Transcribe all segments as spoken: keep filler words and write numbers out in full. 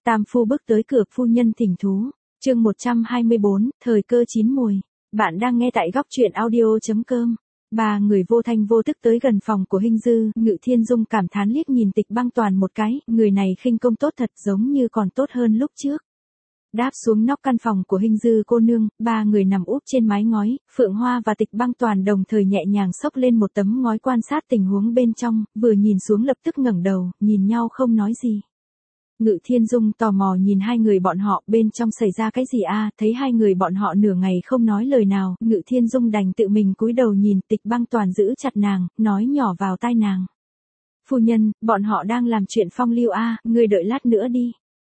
Tam phu bước tới cửa, phu nhân thỉnh thú. Chương một trăm hai mươi bốn, thời cơ chín mùi. Bạn đang nghe tại góc truyện audio chấm com. Ba người vô thanh vô tức tới gần phòng của Hinh Dư, Ngự Thiên Dung cảm thán liếc nhìn Tịch Băng Toàn một cái, người này khinh công tốt thật, giống như còn tốt hơn lúc trước. Đáp xuống nóc căn phòng của Hinh Dư cô nương, ba người nằm úp trên mái ngói, Phượng Hoa và Tịch Băng Toàn đồng thời nhẹ nhàng xốc lên một tấm ngói quan sát tình huống bên trong, vừa nhìn xuống lập tức ngẩng đầu, nhìn nhau không nói gì. Ngự Thiên Dung tò mò nhìn hai người bọn họ, bên trong xảy ra cái gì a? Thấy hai người bọn họ nửa ngày không nói lời nào, Ngự Thiên Dung đành tự mình cúi đầu nhìn. Tịch Băng Toàn giữ chặt nàng, nói nhỏ vào tai nàng. Phu nhân, bọn họ đang làm chuyện phong lưu a, ngươi đợi lát nữa đi.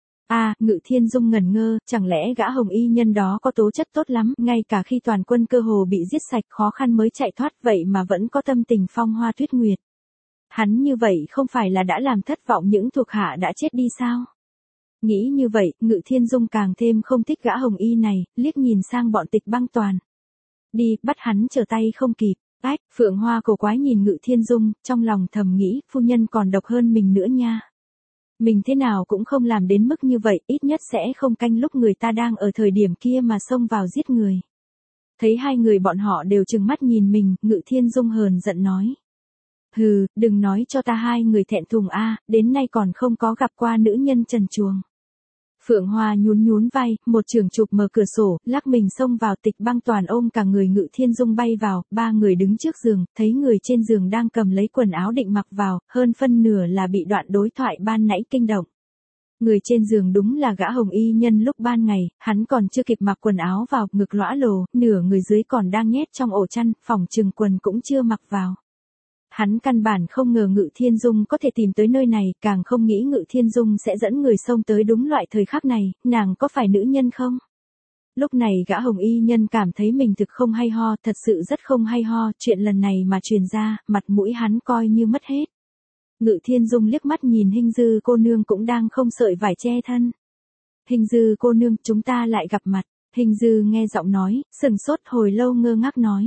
A, Ngự Thiên Dung ngẩn ngơ, chẳng lẽ gã hồng y nhân đó có tố chất tốt lắm, ngay cả khi toàn quân cơ hồ bị giết sạch khó khăn mới chạy thoát vậy mà vẫn có tâm tình phong hoa tuyết nguyệt. Hắn như vậy không phải là đã làm thất vọng những thuộc hạ đã chết đi sao? Nghĩ như vậy, Ngự Thiên Dung càng thêm không thích gã hồng y này, liếc nhìn sang bọn Tịch Băng Toàn. Đi, bắt hắn trở tay không kịp. Ách, Phượng Hoa cổ quái nhìn Ngự Thiên Dung, trong lòng thầm nghĩ, phu nhân còn độc hơn mình nữa nha. Mình thế nào cũng không làm đến mức như vậy, ít nhất sẽ không canh lúc người ta đang ở thời điểm kia mà xông vào giết người. Thấy hai người bọn họ đều trừng mắt nhìn mình, Ngự Thiên Dung hờn giận nói. Hừ, đừng nói cho ta hai người thẹn thùng a, đến nay còn không có gặp qua nữ nhân trần truồng. Phượng Hoa nhún nhún vai, một trường chụp mở cửa sổ, lắc mình xông vào. Tịch Băng Toàn ôm cả người Ngự Thiên Dung bay vào, ba người đứng trước giường, thấy người trên giường đang cầm lấy quần áo định mặc vào, hơn phân nửa là bị đoạn đối thoại ban nãy kinh động. Người trên giường đúng là gã hồng y nhân lúc ban ngày, hắn còn chưa kịp mặc quần áo vào, ngực lõa lồ, nửa người dưới còn đang nhét trong ổ chăn, phòng trừng quần cũng chưa mặc vào. Hắn căn bản không ngờ Ngự Thiên Dung có thể tìm tới nơi này, càng không nghĩ Ngự Thiên Dung sẽ dẫn người xông tới đúng loại thời khắc này, nàng có phải nữ nhân không? Lúc này gã hồng y nhân cảm thấy mình thực không hay ho, thật sự rất không hay ho, chuyện lần này mà truyền ra, mặt mũi hắn coi như mất hết. Ngự Thiên Dung liếc mắt nhìn Hinh Dư cô nương cũng đang không sợi vải che thân. Hinh Dư cô nương, chúng ta lại gặp mặt. Hinh Dư nghe giọng nói, sừng sốt hồi lâu ngơ ngác nói.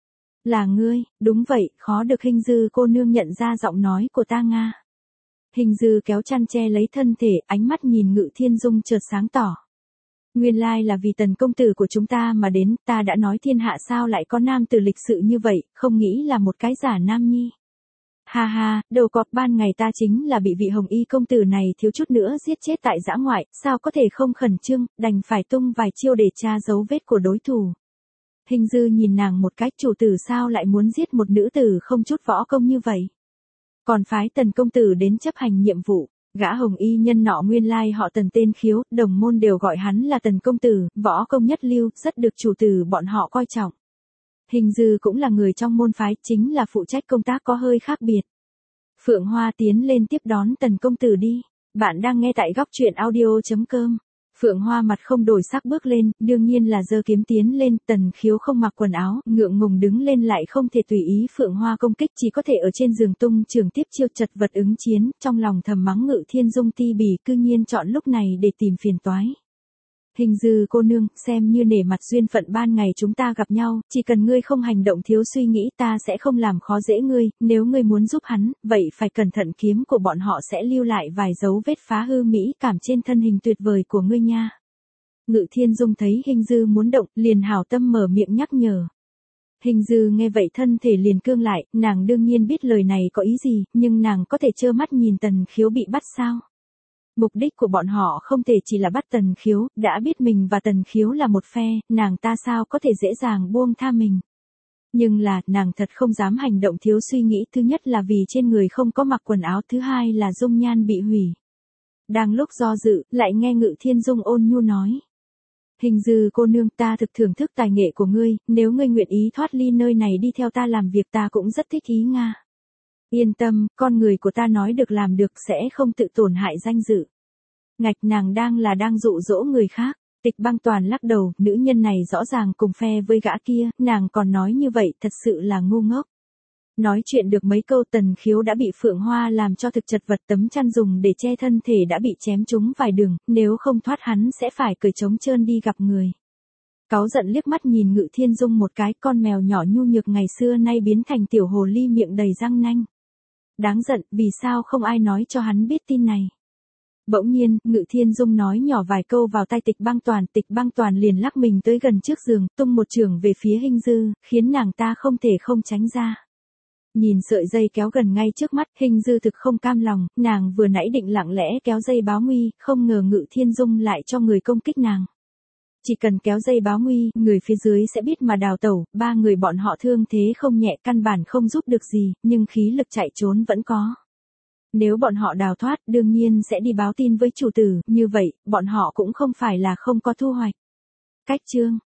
Là ngươi, đúng vậy, khó được Hinh Dư cô nương nhận ra giọng nói của ta nga. Hinh Dư kéo chăn che lấy thân thể, ánh mắt nhìn Ngự Thiên Dung chợt sáng tỏ. Nguyên lai là vì Tần công tử của chúng ta mà đến, ta đã nói thiên hạ sao lại có nam tử lịch sự như vậy, không nghĩ là một cái giả nam nhi. Ha ha, đầu cọp ban ngày ta chính là bị vị hồng y công tử này thiếu chút nữa giết chết tại dã ngoại, sao có thể không khẩn trương, đành phải tung vài chiêu để tra dấu vết của đối thủ. Hinh Dư nhìn nàng một cái, chủ tử sao lại muốn giết một nữ tử không chút võ công như vậy? Còn phái Tần công tử đến chấp hành nhiệm vụ, gã hồng y nhân nọ nguyên lai họ Tần tên Khiếu, đồng môn đều gọi hắn là Tần công tử, võ công nhất lưu, rất được chủ tử bọn họ coi trọng. Hinh Dư cũng là người trong môn phái, chính là phụ trách công tác có hơi khác biệt. Phượng Hoa tiến lên tiếp đón Tần công tử đi. Bạn đang nghe tại góc truyện audio chấm com. Phượng Hoa mặt không đổi sắc bước lên, đương nhiên là giơ kiếm tiến lên. Tần Khiếu không mặc quần áo, ngượng ngùng đứng lên lại không thể tùy ý Phượng Hoa công kích, chỉ có thể ở trên giường tung trường tiếp chiêu chật vật ứng chiến, trong lòng thầm mắng Ngự Thiên Dung ti bỉ, cư nhiên chọn lúc này để tìm phiền toái. Hinh Dư cô nương, xem như nể mặt duyên phận ban ngày chúng ta gặp nhau, chỉ cần ngươi không hành động thiếu suy nghĩ ta sẽ không làm khó dễ ngươi, nếu ngươi muốn giúp hắn, vậy phải cẩn thận, kiếm của bọn họ sẽ lưu lại vài dấu vết phá hư mỹ cảm trên thân hình tuyệt vời của ngươi nha. Ngự Thiên Dung thấy Hinh Dư muốn động, liền hảo tâm mở miệng nhắc nhở. Hinh Dư nghe vậy thân thể liền cương lại, nàng đương nhiên biết lời này có ý gì, nhưng nàng có thể trơ mắt nhìn Tần Khiếu bị bắt sao? Mục đích của bọn họ không thể chỉ là bắt Tần Khiếu, đã biết mình và Tần Khiếu là một phe, nàng ta sao có thể dễ dàng buông tha mình. Nhưng là, nàng thật không dám hành động thiếu suy nghĩ, thứ nhất là vì trên người không có mặc quần áo, thứ hai là dung nhan bị hủy. Đang lúc do dự, lại nghe Ngự Thiên Dung ôn nhu nói. Hinh Dư cô nương, ta thực thưởng thức tài nghệ của ngươi, nếu ngươi nguyện ý thoát ly nơi này đi theo ta làm việc ta cũng rất thích ý nga. Yên tâm, con người của ta nói được làm được, sẽ không tự tổn hại danh dự. Ngạch, nàng đang là đang dụ dỗ người khác. Tịch Băng Toàn lắc đầu, nữ nhân này rõ ràng cùng phe với gã kia, nàng còn nói như vậy, thật sự là ngu ngốc. Nói chuyện được mấy câu Tần Khiếu đã bị Phượng Hoa làm cho thực chật vật, tấm chăn dùng để che thân thể đã bị chém trúng vài đường, nếu không thoát hắn sẽ phải cởi trống trơn đi gặp người. Cáu giận liếc mắt nhìn Ngự Thiên Dung một cái, con mèo nhỏ nhu nhược ngày xưa nay biến thành tiểu hồ ly miệng đầy răng nanh. Đáng giận, vì sao không ai nói cho hắn biết tin này. Bỗng nhiên, Ngự Thiên Dung nói nhỏ vài câu vào tai Tịch Băng Toàn, Tịch Băng Toàn liền lắc mình tới gần trước giường, tung một chưởng về phía Hinh Dư, khiến nàng ta không thể không tránh ra. Nhìn sợi dây kéo gần ngay trước mắt, Hinh Dư thực không cam lòng, nàng vừa nãy định lặng lẽ kéo dây báo nguy, không ngờ Ngự Thiên Dung lại cho người công kích nàng. Chỉ cần kéo dây báo nguy, người phía dưới sẽ biết mà đào tẩu, ba người bọn họ thương thế không nhẹ, căn bản không giúp được gì, nhưng khí lực chạy trốn vẫn có. Nếu bọn họ đào thoát, đương nhiên sẽ đi báo tin với chủ tử, như vậy, bọn họ cũng không phải là không có thu hoạch. Cách chương